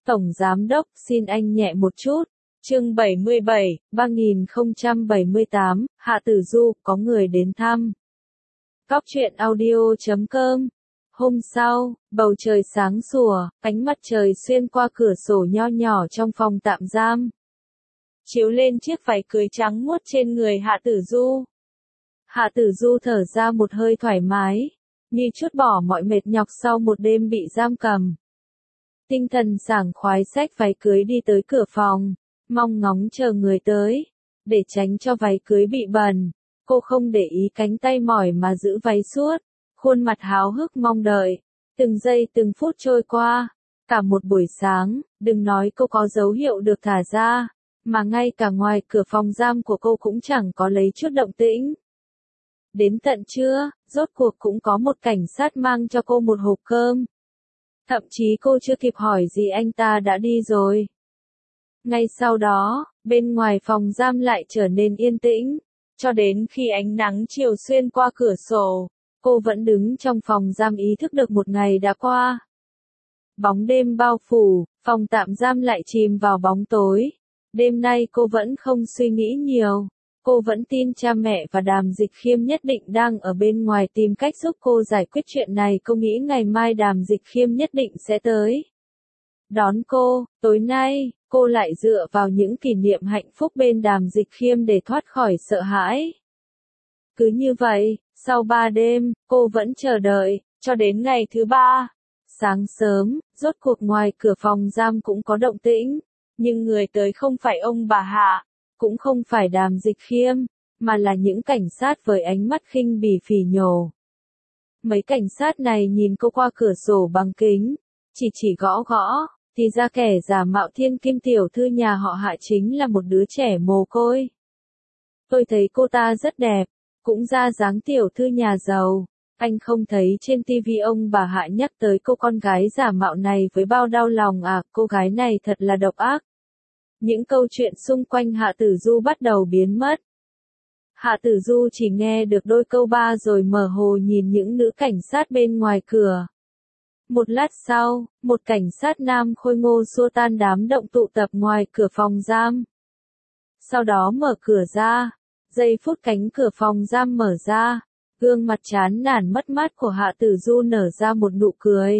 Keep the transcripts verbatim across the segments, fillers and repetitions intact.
Tổng Giám Đốc, xin anh nhẹ một chút. Chương bảy mươi bảy, ba nghìn không trăm bảy mươi tám, Hạ Tử Du, có người đến thăm. Cóc truyện audio chấm com. Hôm sau, bầu trời sáng sủa, ánh mặt trời xuyên qua cửa sổ nho nhỏ trong phòng tạm giam, chiếu lên chiếc váy cưới trắng muốt trên người Hạ Tử Du. Hạ Tử Du thở ra một hơi thoải mái, như trút bỏ mọi mệt nhọc sau một đêm bị giam cầm. Tinh thần sảng khoái xách váy cưới đi tới cửa phòng, mong ngóng chờ người tới. Để tránh cho váy cưới bị bẩn, cô không để ý cánh tay mỏi mà giữ váy suốt, khuôn mặt háo hức mong đợi. Từng giây từng phút trôi qua, cả một buổi sáng, đừng nói cô có dấu hiệu được thả ra, mà ngay cả ngoài cửa phòng giam của cô cũng chẳng có lấy chút động tĩnh. Đến tận trưa, rốt cuộc cũng có một cảnh sát mang cho cô một hộp cơm. Thậm chí cô chưa kịp hỏi gì anh ta đã đi rồi. Ngay sau đó, bên ngoài phòng giam lại trở nên yên tĩnh, cho đến khi ánh nắng chiều xuyên qua cửa sổ, cô vẫn đứng trong phòng giam ý thức được một ngày đã qua. Bóng đêm bao phủ, phòng tạm giam lại chìm vào bóng tối. Đêm nay cô vẫn không suy nghĩ nhiều. Cô vẫn tin cha mẹ và Đàm Dịch Khiêm nhất định đang ở bên ngoài tìm cách giúp cô giải quyết chuyện này. Cô nghĩ ngày mai Đàm Dịch Khiêm nhất định sẽ tới đón cô. Tối nay, cô lại dựa vào những kỷ niệm hạnh phúc bên Đàm Dịch Khiêm để thoát khỏi sợ hãi. Cứ như vậy, sau ba đêm, cô vẫn chờ đợi, cho đến ngày thứ ba. Sáng sớm, rốt cuộc ngoài cửa phòng giam cũng có động tĩnh, nhưng người tới không phải ông bà Hạ, cũng không phải Đàm Dịch Khiêm, mà là những cảnh sát với ánh mắt khinh bỉ phỉ nhổ. Mấy cảnh sát này nhìn cô qua cửa sổ bằng kính, chỉ chỉ gõ gõ, thì ra kẻ giả mạo thiên kim tiểu thư nhà họ Hạ chính là một đứa trẻ mồ côi. Tôi thấy cô ta rất đẹp, cũng ra dáng tiểu thư nhà giàu. Anh không thấy trên tivi ông bà Hạ nhắc tới cô con gái giả mạo này với bao đau lòng à, cô gái này thật là độc ác. Những câu chuyện xung quanh Hạ Tử Du bắt đầu biến mất. Hạ Tử Du chỉ nghe được đôi câu ba rồi mơ hồ nhìn những nữ cảnh sát bên ngoài cửa. Một lát sau, một cảnh sát nam khôi ngô xua tan đám động tụ tập ngoài cửa phòng giam. Sau đó mở cửa ra, giây phút cánh cửa phòng giam mở ra, gương mặt chán nản mất mát của Hạ Tử Du nở ra một nụ cười.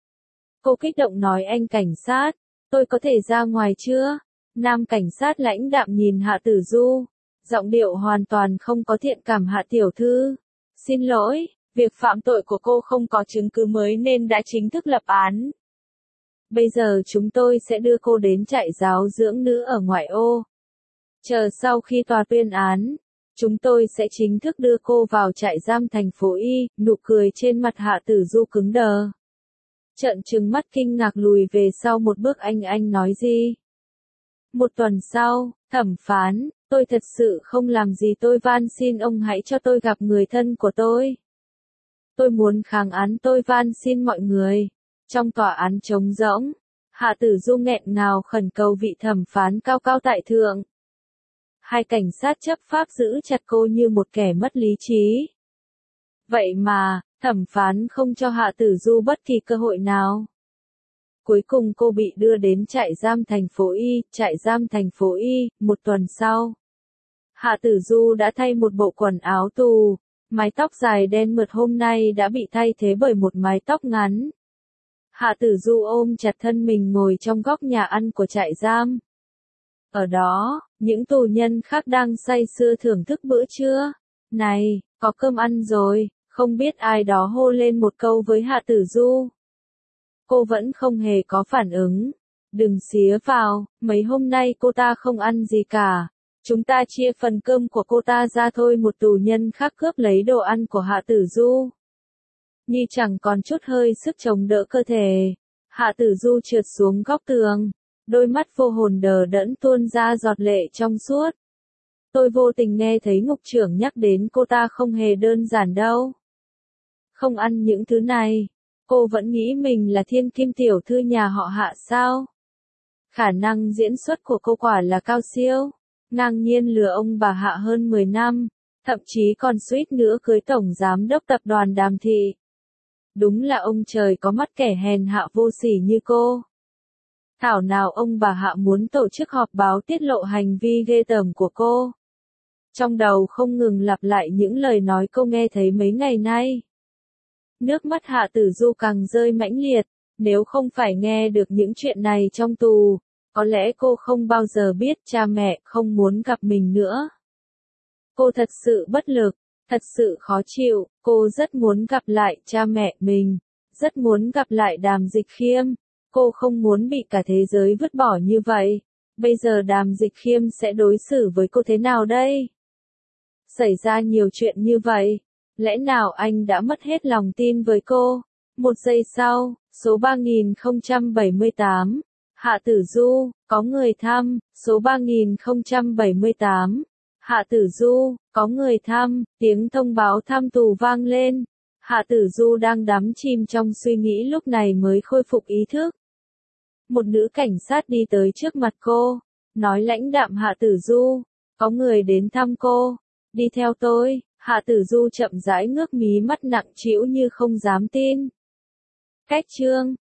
Cô kích động nói anh cảnh sát, tôi có thể ra ngoài chưa? Nam cảnh sát lãnh đạm nhìn Hạ Tử Du, giọng điệu hoàn toàn không có thiện cảm. Hạ tiểu thư, xin lỗi, việc phạm tội của cô không có chứng cứ mới nên đã chính thức lập án. Bây giờ chúng tôi sẽ đưa cô đến trại giáo dưỡng nữ ở ngoại ô. Chờ sau khi tòa tuyên án, chúng tôi sẽ chính thức đưa cô vào trại giam thành phố Y. Nụ cười trên mặt Hạ Tử Du cứng đờ. Trợn trừng mắt kinh ngạc lùi về sau một bước. Anh anh nói gì? Một tuần sau, thẩm phán, tôi thật sự không làm gì, tôi van xin ông hãy cho tôi gặp người thân của tôi. Tôi muốn kháng án, tôi van xin mọi người. Trong tòa án trống rỗng, Hạ Tử Du nghẹn ngào khẩn cầu vị thẩm phán cao cao tại thượng. Hai cảnh sát chấp pháp giữ chặt cô như một kẻ mất lý trí. Vậy mà, thẩm phán không cho Hạ Tử Du bất kỳ cơ hội nào. Cuối cùng cô bị đưa đến trại giam thành phố Y. Trại giam thành phố Y. Một tuần sau, Hạ Tử Du đã thay một bộ quần áo tù, mái tóc dài đen mượt hôm nay đã bị thay thế bởi một mái tóc ngắn. Hạ Tử Du ôm chặt thân mình ngồi trong góc nhà ăn của trại giam. Ở đó, những tù nhân khác đang say sưa thưởng thức bữa trưa. Này, có cơm ăn rồi, không biết ai đó hô lên một câu với Hạ Tử Du. Cô vẫn không hề có phản ứng. Đừng xía vào, mấy hôm nay cô ta không ăn gì cả. Chúng ta chia phần cơm của cô ta ra thôi. Một tù nhân khác cướp lấy đồ ăn của Hạ Tử Du. Như chẳng còn chút hơi sức chống đỡ cơ thể, Hạ Tử Du trượt xuống góc tường. Đôi mắt vô hồn đờ đẫn tuôn ra giọt lệ trong suốt. Tôi vô tình nghe thấy ngục trưởng nhắc đến cô ta không hề đơn giản đâu. Không ăn những thứ này. Cô vẫn nghĩ mình là thiên kim tiểu thư nhà họ Hạ sao? Khả năng diễn xuất của cô quả là cao siêu. Ngang nhiên lừa ông bà Hạ hơn mười năm. Thậm chí còn suýt nữa cưới tổng giám đốc tập đoàn Đàm Thị. Đúng là ông trời có mắt kẻ hèn hạ vô sỉ như cô. Thảo nào ông bà Hạ muốn tổ chức họp báo tiết lộ hành vi ghê tởm của cô. Trong đầu không ngừng lặp lại những lời nói cô nghe thấy mấy ngày nay. Nước mắt Hạ Tử Du càng rơi mãnh liệt, nếu không phải nghe được những chuyện này trong tù, có lẽ cô không bao giờ biết cha mẹ không muốn gặp mình nữa. Cô thật sự bất lực, thật sự khó chịu, cô rất muốn gặp lại cha mẹ mình, rất muốn gặp lại Đàm Dịch Khiêm, cô không muốn bị cả thế giới vứt bỏ như vậy. Bây giờ Đàm Dịch Khiêm sẽ đối xử với cô thế nào đây? Xảy ra nhiều chuyện như vậy, lẽ nào anh đã mất hết lòng tin với cô? Một giây sau, số ba nghìn không trăm bảy mươi tám, Hạ Tử Du, có người thăm, số ba nghìn không trăm bảy mươi tám, Hạ Tử Du, có người thăm, tiếng thông báo thăm tù vang lên. Hạ Tử Du đang đắm chìm trong suy nghĩ lúc này mới khôi phục ý thức. Một nữ cảnh sát đi tới trước mặt cô, nói lãnh đạm Hạ Tử Du, có người đến thăm cô, đi theo tôi. Hạ Tử Du chậm rãi ngước mí mắt nặng trĩu như không dám tin. Cách chương